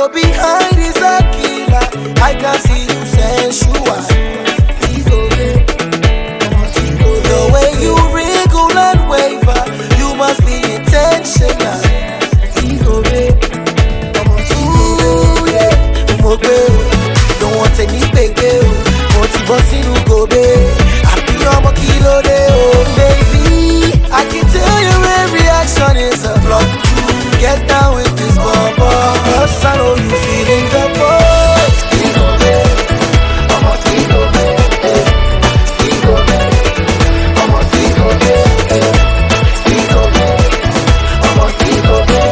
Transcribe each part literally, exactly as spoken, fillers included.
go behind is a killer. I can see you sensual. The way you wriggle and waver, you must be intentional. Ooh, yeah. Don't want any big deal. Motivation go be. Happy I'm a kilo day, oh baby. I can tell your every action is a block to get down with this bumper. Cause I know you feeling the boy. I'm a kilo day. Kilo day. I'm a kilo day. Kilo day. I'm a kilo day.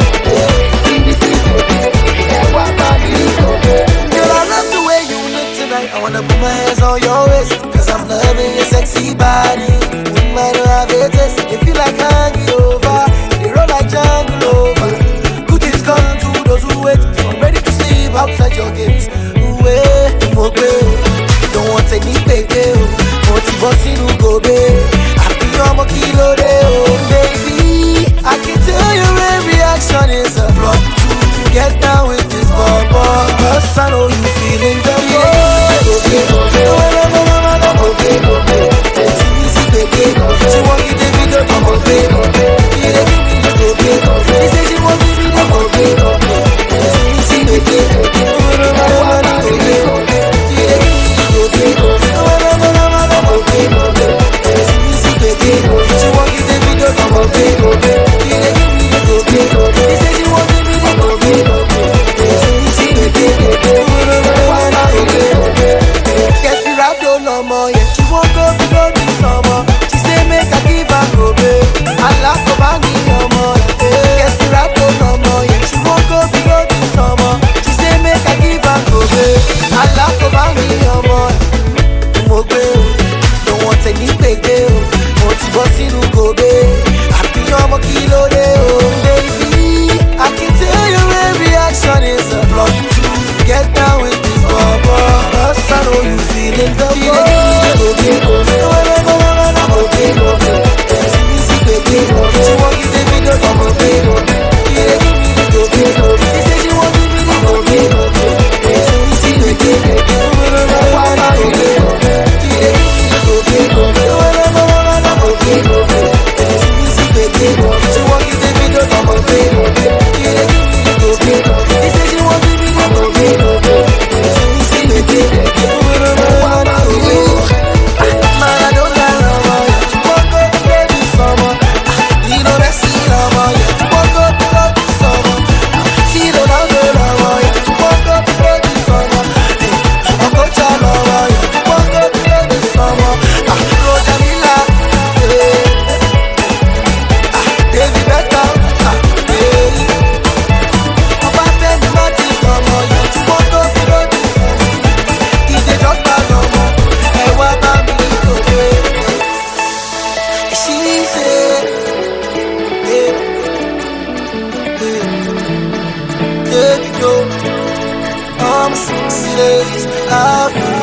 Girl, I love the way you look tonight. I wanna put my hands on your waist, cause I'm loving your sexy body. Wouldn't mind to have a taste. If you like hanging over, they roll like jungle over. Good things come to those who wait, so I'm ready to sleep outside your gates. Ooh, eh, don't want any baby. Motivation who go be. Happy I'm a kilo day, oh baby. I can tell your every action is a block to get down with this bumper. Cause I know you feeling the boy. She want you to be the go baby. He dey give me the go baby. He say she want me to be the go baby. See me baby. He dey give me the go baby. See baby. She want you to be the go baby. He dey give me the go baby. He say she want me to be the go baby. See baby. Yes, we rap don't no more. Yeah, she won't go below the summer. She say make I give her go baby. I laugh about me no more. Yes, we rap don't no more. Yeah, she won't go below the summer. She say make I give her go baby. I laugh about me no more. Don't want any big deal. Motivation who go baby. Happy I'm a kilo day, oh baby. I can tell your every action is a block to get down with this bumper. Cause I know you feeling the boy. She want you to be the go baby. He dey give me the go baby. He say she want me to be the go baby. See the baby. He dey give me the go baby. See baby. She want you to be the go baby. He dey give me the go baby. He say she want me to be the go baby. See the baby. Man, I don't lie no more. You won't go to bed this summer. You know that see no more. You won't go to bed this summer. See the number no more. You won't go to bed this summer. I'm go to no more. You won't go to bed this summer. Ah, Rosamila, eh, ah, David Beckham, ah, eh. I'm back then the Martins no more. You won't go to bed this summer. D J Drogba no more. Hey, what about me? She said, yeah, yeah, yeah, you know, I'm sexy ladies, I